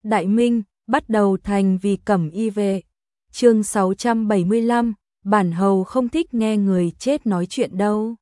Đại Minh, bắt đầu thành vì cẩm y vệ. Chương 675, bản hầu không thích nghe người chết nói chuyện đâu.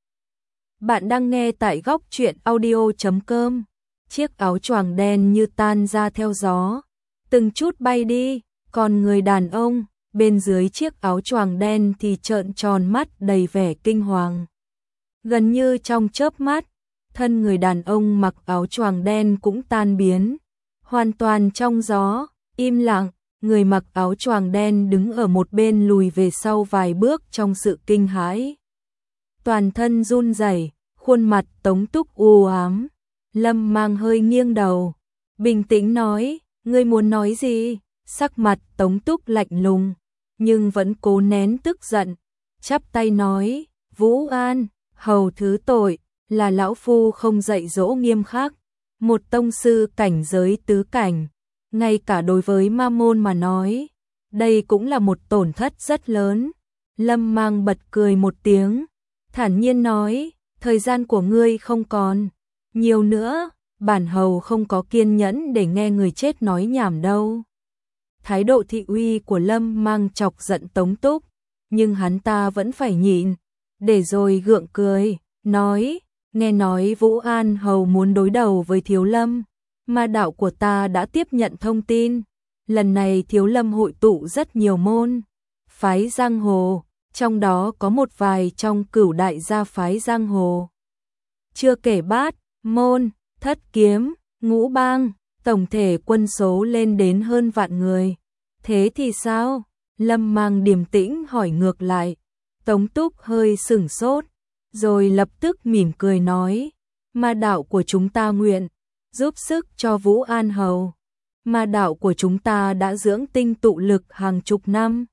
Bạn đang nghe tại góc truyện audio.com. Chiếc áo choàng đen như tan ra theo gió, từng chút bay đi, còn người đàn ông bên dưới chiếc áo choàng đen thì trợn tròn mắt đầy vẻ kinh hoàng. Gần như trong chớp mắt, thân người đàn ông mặc áo choàng đen cũng tan biến, hoàn toàn trong gió, im lặng. Người mặc áo choàng đen đứng ở một bên lùi về sau vài bước trong sự kinh hãi. Toàn thân run rẩy, khuôn mặt Tống Túc u ám. Lâm Mang hơi nghiêng đầu, bình tĩnh nói, ngươi muốn nói gì? Sắc mặt Tống Túc lạnh lùng, nhưng vẫn cố nén tức giận, chắp tay nói, Vũ An, hầu thứ tội, là lão phu không dạy dỗ nghiêm khắc, một tông sư cảnh giới tứ cảnh. Ngay cả đối với ma môn mà nói, đây cũng là một tổn thất rất lớn. Lâm Mang bật cười một tiếng, thản nhiên nói, thời gian của ngươi không còn nhiều nữa, bản hầu không có kiên nhẫn để nghe người chết nói nhảm đâu. Thái độ thị uy của Lâm Mang chọc giận Tống Túc, nhưng hắn ta vẫn phải nhịn, để rồi gượng cười, nói, nghe nói Vũ An hầu muốn đối đầu với Thiếu Lâm. Ma đạo của ta đã tiếp nhận thông tin, lần này Thiếu Lâm hội tụ rất nhiều môn phái giang hồ, trong đó có một vài trong cửu đại gia phái giang hồ. Chưa kể Bát Môn, Thất Kiếm, Ngũ Bang, tổng thể quân số lên đến hơn vạn người. Thế thì sao? Lâm Mang điềm tĩnh hỏi ngược lại. Tống Túc hơi sửng sốt, rồi lập tức mỉm cười nói, ma đạo của chúng ta nguyện giúp sức cho Vũ An hầu. Ma đạo của chúng ta đã dưỡng tinh tụ lực hàng chục năm.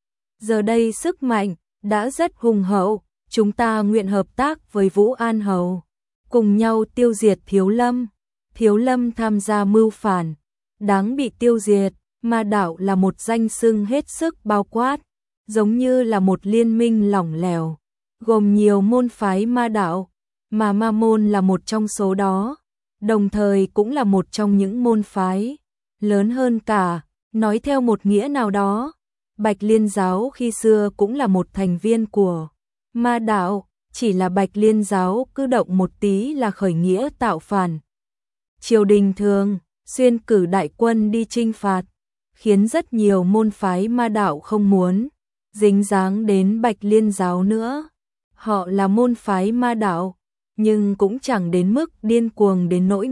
Giờ đây sức mạnh đã rất hùng hậu, chúng ta nguyện hợp tác với Vũ An hầu, cùng nhau tiêu diệt Thiếu Lâm. Thiếu Lâm tham gia mưu phản, đáng bị tiêu diệt. Ma đạo là một danh xưng hết sức bao quát, giống như là một liên minh lỏng lẻo, gồm nhiều môn phái ma đạo, mà ma môn là một trong số đó. Đồng thời cũng là một trong những môn phái lớn hơn cả, nói theo một nghĩa nào đó, Bạch Liên giáo khi xưa cũng là một thành viên của ma đạo, chỉ là Bạch Liên giáo cứ động một tí là khởi nghĩa tạo phản. Triều đình thường xuyên cử đại quân đi chinh phạt, khiến rất nhiều môn phái ma đạo không muốn dính dáng đến Bạch Liên giáo nữa. Họ là môn phái ma đạo, nhưng cũng chẳng đến mức điên cuồng đến nỗi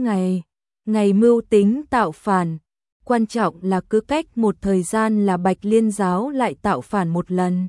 ngày mưu tính tạo phản. Quan trọng là cứ cách một thời gian là Bạch Liên giáo lại tạo phản một lần.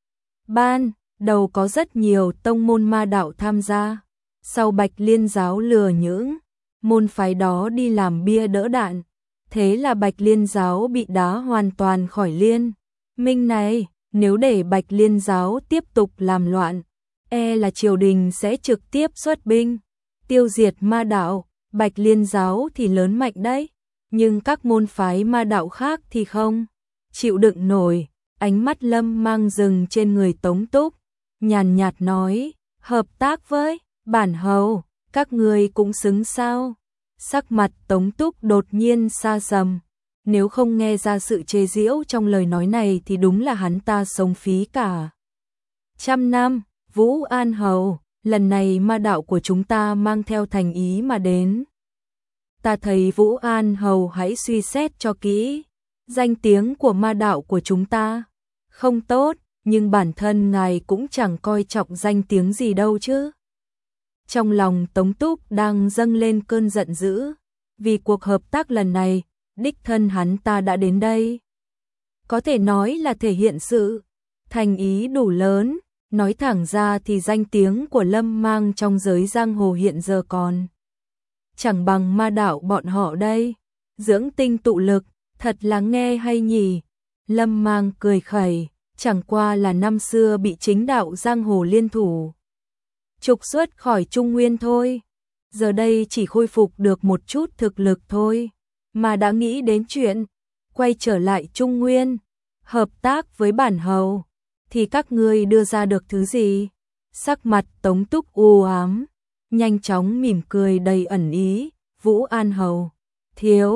Ban đầu có rất nhiều tông môn ma đạo tham gia, sau Bạch Liên giáo lừa những môn phái đó đi làm bia đỡ đạn, thế là Bạch Liên giáo bị đá hoàn toàn khỏi liên minh này. Nếu để Bạch Liên giáo tiếp tục làm loạn, là triều đình sẽ trực tiếp xuất binh tiêu diệt ma đạo. Bạch Liên giáo thì lớn mạnh đấy, nhưng các môn phái ma đạo khác thì không chịu đựng nổi. Ánh mắt Lâm Mang dừng trên người Tống Túc, nhàn nhạt nói, hợp tác với bản hầu, các ngươi cũng xứng sao? Sắc mặt Tống Túc đột nhiên xa sầm, nếu không nghe ra sự chế giễu trong lời nói này thì đúng là hắn ta sống phí cả trăm năm. Vũ An hầu, lần này ma đạo của chúng ta mang theo thành ý mà đến. Ta thấy Vũ An hầu hãy suy xét cho kỹ, danh tiếng của ma đạo của chúng ta không tốt, nhưng bản thân ngài cũng chẳng coi trọng danh tiếng gì đâu chứ. Trong lòng Tống Túc đang dâng lên cơn giận dữ, vì cuộc hợp tác lần này, đích thân hắn ta đã đến đây. Có thể nói là thể hiện sự thành ý đủ lớn. Nói thẳng ra thì danh tiếng của Lâm Mang trong giới giang hồ hiện giờ còn chẳng bằng ma đạo bọn họ đây. Dưỡng tinh tụ lực, thật là nghe hay nhỉ? Lâm Mang cười khẩy, chẳng qua là năm xưa bị chính đạo giang hồ liên thủ trục xuất khỏi Trung Nguyên thôi. Giờ đây chỉ khôi phục được một chút thực lực thôi, mà đã nghĩ đến chuyện quay trở lại Trung Nguyên, hợp tác với bản hầu. Thì các ngươi đưa ra được thứ gì? Sắc mặt Tống Túc u ám, nhanh chóng mỉm cười đầy ẩn ý, Vũ An hầu, Thiếu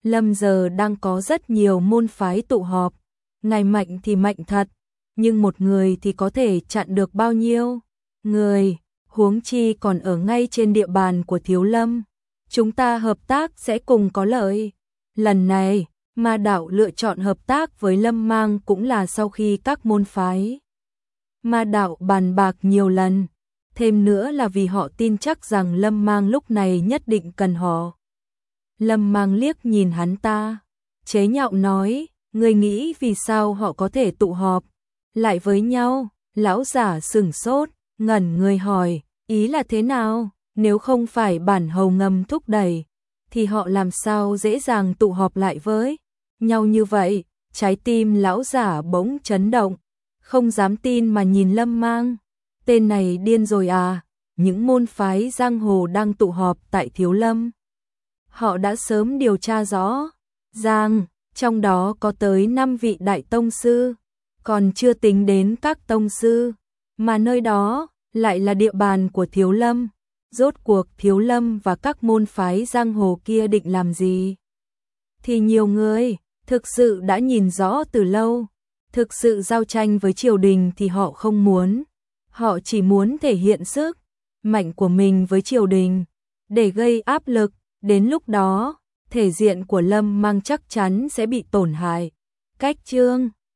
Lâm giờ đang có rất nhiều môn phái tụ họp, ngài mạnh thì mạnh thật, nhưng một người thì có thể chặn được bao nhiêu người, huống chi còn ở ngay trên địa bàn của Thiếu Lâm. Chúng ta hợp tác sẽ cùng có lợi. Lần này, Ma đạo lựa chọn hợp tác với Lâm Mang cũng là sau khi các môn phái Ma đạo bàn bạc nhiều lần, thêm nữa là vì họ tin chắc rằng Lâm Mang lúc này nhất định cần họ. Lâm Mang liếc nhìn hắn ta, chế nhạo nói, ngươi nghĩ vì sao họ có thể tụ họp lại với nhau? Lão giả sửng sốt, ngẩn người hỏi, ý là thế nào? Nếu không phải bản hầu ngầm thúc đẩy, thì họ làm sao dễ dàng tụ họp lại với nhau như vậy? Trái tim lão giả bỗng chấn động, không dám tin mà nhìn Lâm Mang. Tên này điên rồi à? Những môn phái giang hồ đang tụ họp tại Thiếu Lâm, họ đã sớm điều tra rõ ràng, trong đó có tới 5 vị đại tông sư, còn chưa tính đến các tông sư, mà nơi đó lại là địa bàn của Thiếu Lâm. Rốt cuộc Thiếu Lâm và các môn phái giang hồ kia định làm gì? Thì nhiều người thực sự đã nhìn rõ từ lâu, thực sự giao tranh với triều đình thì họ không muốn, họ chỉ muốn thể hiện sức mạnh của mình với triều đình để gây áp lực, đến lúc đó thể diện của Lâm Mang chắc chắn sẽ bị tổn hại. Cách chương